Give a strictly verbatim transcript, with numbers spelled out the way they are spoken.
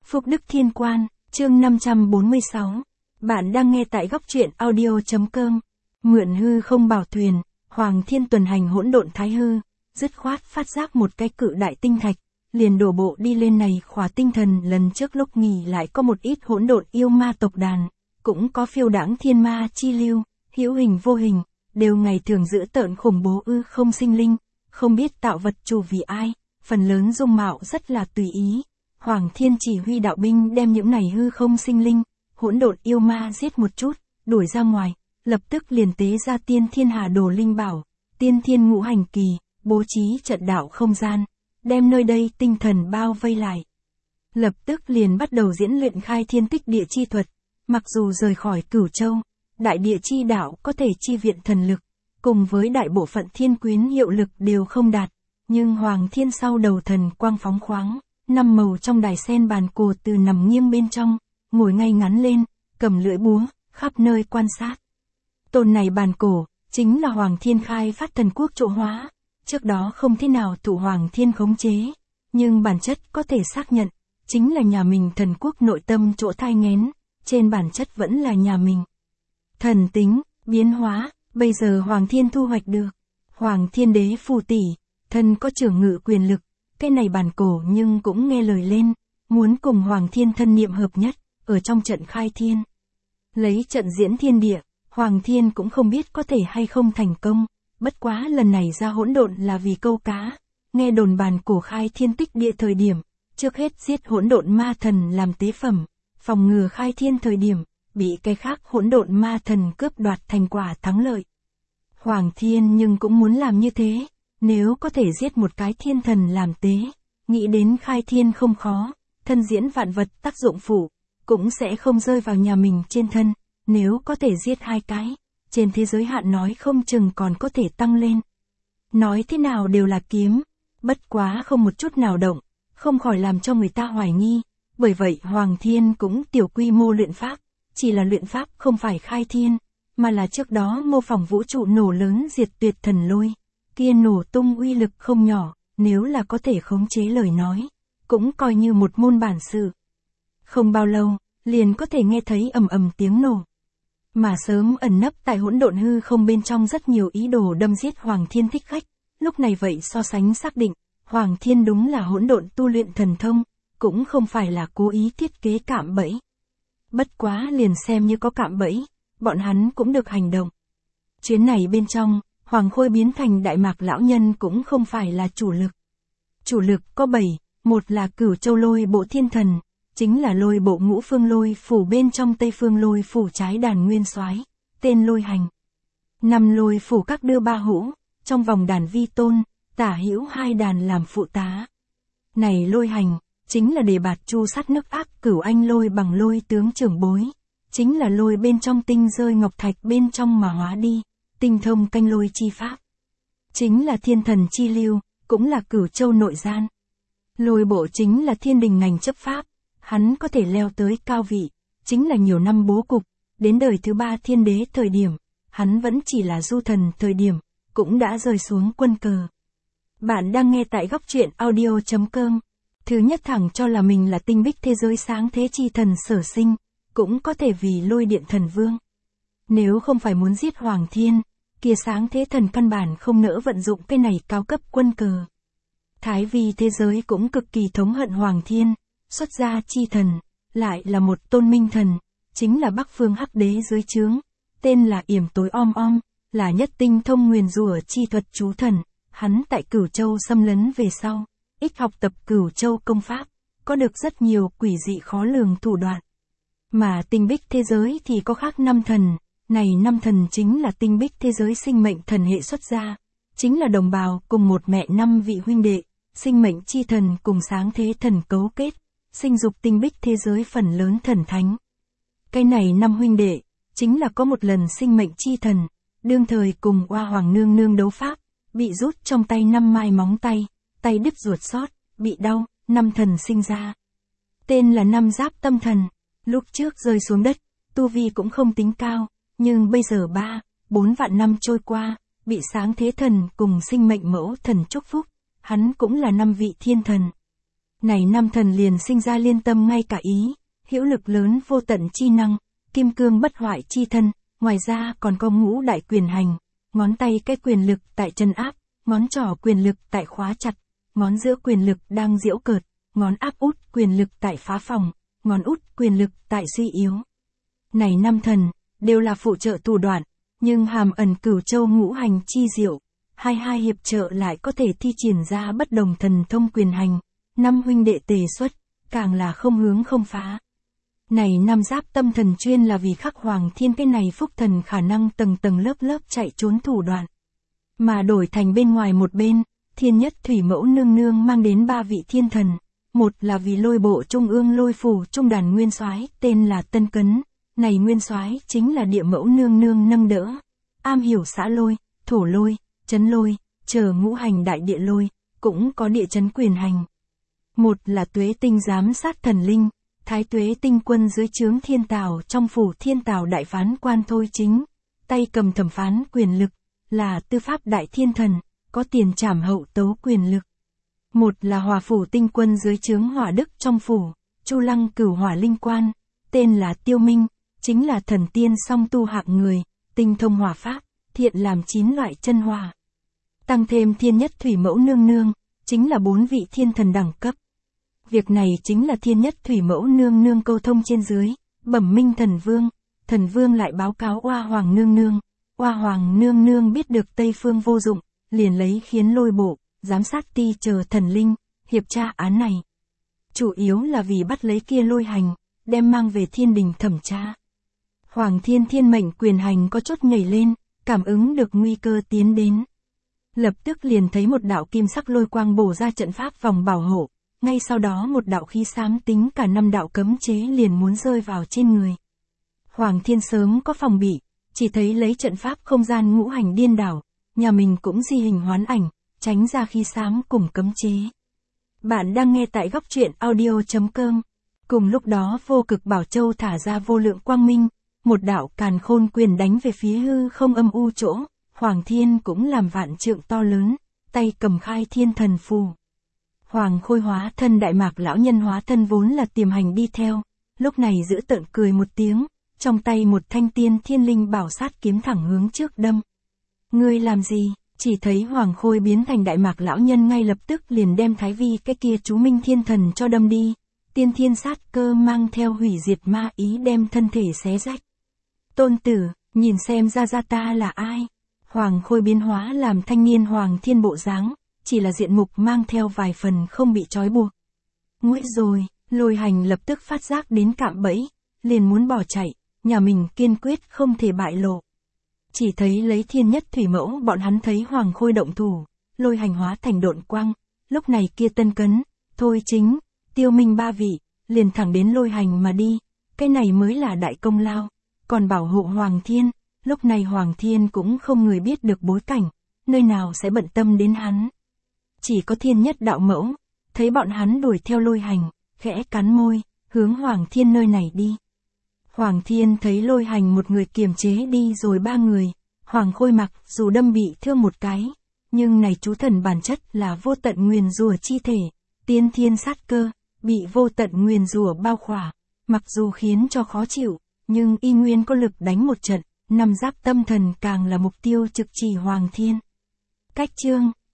Phúc Đức Thiên Quan, chương năm trăm bốn mươi sáu. Bạn đang nghe tại góc truyện audio.com. Mượn hư không bảo thuyền, Hoàng Thiên tuần hành hỗn độn thái hư, dứt khoát phát giác một cái cự đại tinh thạch, liền đổ bộ đi lên này khỏa tinh thần. Lần trước lúc nghỉ lại có một ít hỗn độn yêu ma tộc đàn, cũng có phiêu đãng thiên ma chi lưu, hữu hình vô hình, đều ngày thường giữ tợn khủng bố ư không sinh linh, không biết tạo vật chủ vì ai, phần lớn dung mạo rất là tùy ý. Hoàng Thiên chỉ huy đạo binh đem những này hư không sinh linh, hỗn độn yêu ma giết một chút, đuổi ra ngoài, lập tức liền tế ra tiên thiên hà đồ linh bảo, tiên thiên ngũ hành kỳ, bố trí trận đạo không gian, đem nơi đây tinh thần bao vây lại. Lập tức liền bắt đầu diễn luyện khai thiên tích địa chi thuật, mặc dù rời khỏi Cửu Châu, đại địa chi đạo có thể chi viện thần lực, cùng với đại bộ phận thiên quyến hiệu lực đều không đạt, nhưng Hoàng Thiên sau đầu thần quang phóng khoáng. Năm màu trong đài sen bàn cổ từ nằm nghiêng bên trong, ngồi ngay ngắn lên, cầm lưỡi búa, khắp nơi quan sát. Tôn này bàn cổ, chính là Hoàng Thiên khai phát thần quốc chỗ hóa, trước đó không thế nào thụ Hoàng Thiên khống chế, nhưng bản chất có thể xác nhận, chính là nhà mình thần quốc nội tâm chỗ thai nghén, trên bản chất vẫn là nhà mình. Thần tính, biến hóa, bây giờ Hoàng Thiên thu hoạch được. Hoàng Thiên đế phù tỷ, thân có trưởng ngự quyền lực. Cái này bàn cổ nhưng cũng nghe lời lên, muốn cùng Hoàng Thiên thân niệm hợp nhất, ở trong trận khai thiên. Lấy trận diễn thiên địa, Hoàng Thiên cũng không biết có thể hay không thành công, bất quá lần này ra hỗn độn là vì câu cá, nghe đồn bàn cổ khai thiên tích địa thời điểm, trước hết giết hỗn độn ma thần làm tế phẩm, phòng ngừa khai thiên thời điểm, bị cái khác hỗn độn ma thần cướp đoạt thành quả thắng lợi. Hoàng Thiên nhưng cũng muốn làm như thế. Nếu có thể giết một cái thiên thần làm tế, nghĩ đến khai thiên không khó, thân diễn vạn vật tác dụng phụ, cũng sẽ không rơi vào nhà mình trên thân, nếu có thể giết hai cái, trên thế giới hạn nói không chừng còn có thể tăng lên. Nói thế nào đều là kiếm, bất quá không một chút nào động, không khỏi làm cho người ta hoài nghi, bởi vậy Hoàng Thiên cũng tiểu quy mô luyện pháp, chỉ là luyện pháp không phải khai thiên, mà là trước đó mô phỏng vũ trụ nổ lớn diệt tuyệt thần lôi. Kia nổ tung uy lực không nhỏ, nếu là có thể khống chế lời nói, cũng coi như một môn bản sự. Không bao lâu, liền có thể nghe thấy ầm ầm tiếng nổ. Mà sớm ẩn nấp tại hỗn độn hư không bên trong rất nhiều ý đồ đâm giết Hoàng Thiên thích khách, lúc này vậy so sánh xác định, Hoàng Thiên đúng là hỗn độn tu luyện thần thông, cũng không phải là cố ý thiết kế cạm bẫy. Bất quá liền xem như có cạm bẫy, bọn hắn cũng được hành động. Chuyến này bên trong, Hoàng Khôi biến thành Đại Mạc lão nhân cũng không phải là chủ lực. Chủ lực có bảy, một là Cửu Châu lôi bộ thiên thần, chính là lôi bộ ngũ phương lôi phủ bên trong Tây phương lôi phủ trái đàn nguyên soái, tên lôi hành. Năm lôi phủ các đưa ba hũ, trong vòng đàn vi tôn, tả hữu hai đàn làm phụ tá. Này lôi hành, chính là đề bạt chu sát nước ác Cửu Anh lôi bằng lôi tướng trưởng bối, chính là lôi bên trong tinh rơi ngọc thạch bên trong mà hóa đi. Tinh thông canh lôi chi pháp, chính là thiên thần chi lưu, cũng là Cửu Châu nội gian. Lôi bộ chính là thiên đình ngành chấp pháp, hắn có thể leo tới cao vị, chính là nhiều năm bố cục, đến đời thứ ba thiên đế thời điểm, hắn vẫn chỉ là du thần thời điểm, cũng đã rơi xuống quân cờ. Bạn đang nghe tại góc truyện audio.com. Thứ nhất thẳng cho là mình là tinh bích thế giới sáng thế chi thần sở sinh, cũng có thể vì lôi điện thần vương. Nếu không phải muốn giết Hoàng Thiên, kia sáng thế thần căn bản không nỡ vận dụng cái này cao cấp quân cờ. Thái vi thế giới cũng cực kỳ thống hận Hoàng Thiên, xuất gia chi thần, lại là một tôn minh thần, chính là Bắc Phương Hắc Đế dưới trướng, tên là Yểm Tối Om Om, là nhất tinh thông nguyền rủa chi thuật chú thần, hắn tại Cửu Châu xâm lấn về sau, ít học tập Cửu Châu công pháp, có được rất nhiều quỷ dị khó lường thủ đoạn. Mà tinh bích thế giới thì có khác năm thần. Này năm thần chính là tinh bích thế giới sinh mệnh thần hệ xuất gia, chính là đồng bào cùng một mẹ năm vị huynh đệ, sinh mệnh chi thần cùng sáng thế thần cấu kết, sinh dục tinh bích thế giới phần lớn thần thánh. Cái này năm huynh đệ, chính là có một lần sinh mệnh chi thần, đương thời cùng Oa Hoàng nương nương đấu pháp, bị rút trong tay năm mai móng tay, tay đứt ruột sót, bị đau, năm thần sinh ra. Tên là năm giáp tâm thần, lúc trước rơi xuống đất, tu vi cũng không tính cao. Nhưng bây giờ ba, bốn vạn năm trôi qua, bị sáng thế thần cùng sinh mệnh mẫu thần chúc phúc, hắn cũng là năm vị thiên thần. Này năm thần liền sinh ra liên tâm ngay cả ý, hữu lực lớn vô tận chi năng, kim cương bất hoại chi thân, ngoài ra còn có ngũ đại quyền hành, ngón tay cái quyền lực tại chân áp, ngón trỏ quyền lực tại khóa chặt, ngón giữa quyền lực đang giễu cợt, ngón áp út quyền lực tại phá phòng, ngón út quyền lực tại suy yếu. Này năm thần, đều là phụ trợ thủ đoạn, nhưng hàm ẩn cửu châu ngũ hành chi diệu, hai hai hiệp trợ lại có thể thi triển ra bất đồng thần thông quyền hành, năm huynh đệ tề xuất, càng là không hướng không phá. Này năm giáp tâm thần chuyên là vì khắc Hoàng Thiên cái này phúc thần khả năng tầng tầng lớp lớp chạy trốn thủ đoạn. Mà đổi thành bên ngoài một bên, thiên nhất thủy mẫu nương nương mang đến ba vị thiên thần, một là vì lôi bộ trung ương lôi phủ trung đàn nguyên soái tên là Tân Cấn, này nguyên soái chính là địa mẫu nương nương nâng đỡ, am hiểu xã lôi, thổ lôi, chấn lôi, chờ ngũ hành đại địa lôi, cũng có địa chấn quyền hành. Một là tuế tinh giám sát thần linh, thái tuế tinh quân dưới trướng thiên tào trong phủ thiên tào đại phán quan thôi chính, tay cầm thẩm phán quyền lực, là tư pháp đại thiên thần, có tiền trảm hậu tấu quyền lực. Một là hòa phủ tinh quân dưới trướng hỏa đức trong phủ, chu lăng cửu hỏa linh quan, tên là Tiêu Minh, chính là thần tiên song tu hạng người, tinh thông hỏa pháp, thiện làm chín loại chân hỏa. Tăng thêm thiên nhất thủy mẫu nương nương, chính là bốn vị thiên thần đẳng cấp. Việc này chính là thiên nhất thủy mẫu nương nương câu thông trên dưới, bẩm minh thần vương, thần vương lại báo cáo oa hoàng nương nương, oa hoàng nương nương biết được Tây Phương vô dụng, liền lấy khiến lôi bộ, giám sát ti chờ thần linh, hiệp tra án này. Chủ yếu là vì bắt lấy kia lôi hành, đem mang về thiên đình thẩm tra. Hoàng thiên thiên mệnh quyền hành có chút nhảy lên, cảm ứng được nguy cơ tiến đến. Lập tức liền thấy một đạo kim sắc lôi quang bổ ra trận pháp vòng bảo hộ, ngay sau đó một đạo khí xám tính cả năm đạo cấm chế liền muốn rơi vào trên người. Hoàng thiên sớm có phòng bị, chỉ thấy lấy trận pháp không gian ngũ hành điên đảo, nhà mình cũng di hình hoán ảnh, tránh ra khí xám cùng cấm chế. Bạn đang nghe tại góc truyện audio chấm com. Cùng lúc đó vô cực bảo châu thả ra vô lượng quang minh, một đạo càn khôn quyền đánh về phía hư không âm u chỗ, Hoàng Thiên cũng làm vạn trượng to lớn, tay cầm khai thiên thần phù. Hoàng Khôi hóa thân đại mạc lão nhân hóa thân vốn là tiềm hành đi theo, lúc này giữ tợn cười một tiếng, trong tay một thanh tiên thiên linh bảo sát kiếm thẳng hướng trước đâm. Ngươi làm gì? Chỉ thấy Hoàng Khôi biến thành đại mạc lão nhân ngay lập tức liền đem thái vi cái kia chú minh thiên thần cho đâm đi, tiên thiên sát cơ mang theo hủy diệt ma ý đem thân thể xé rách. Tôn tử, nhìn xem ra ra ta là ai? Hoàng Khôi biến hóa làm thanh niên Hoàng Thiên bộ dáng, chỉ là diện mục mang theo vài phần không bị trói buộc. Nguội rồi, lôi hành lập tức phát giác đến cạm bẫy, liền muốn bỏ chạy, nhà mình kiên quyết không thể bại lộ. Chỉ thấy lấy thiên nhất thủy mẫu bọn hắn thấy Hoàng Khôi động thủ, lôi hành hóa thành độn quang, lúc này kia Tân Cấn, thôi chính, Tiêu Minh ba vị, liền thẳng đến lôi hành mà đi, cái này mới là đại công lao, còn bảo hộ Hoàng Thiên, lúc này Hoàng Thiên cũng không người biết được bối cảnh, nơi nào sẽ bận tâm đến hắn. Chỉ có thiên nhất đạo mẫu, thấy bọn hắn đuổi theo lôi hành, khẽ cắn môi, hướng Hoàng Thiên nơi này đi. Hoàng Thiên thấy lôi hành một người kiềm chế đi rồi ba người, Hoàng Khôi mặc dù đâm bị thương một cái, nhưng này chú thần bản chất là vô tận nguyền rủa chi thể, tiên thiên sát cơ, bị vô tận nguyền rủa bao khỏa, mặc dù khiến cho khó chịu, nhưng y nguyên có lực đánh một trận, năm giáp tâm thần càng là mục tiêu trực chỉ Hoàng Thiên. Cách chương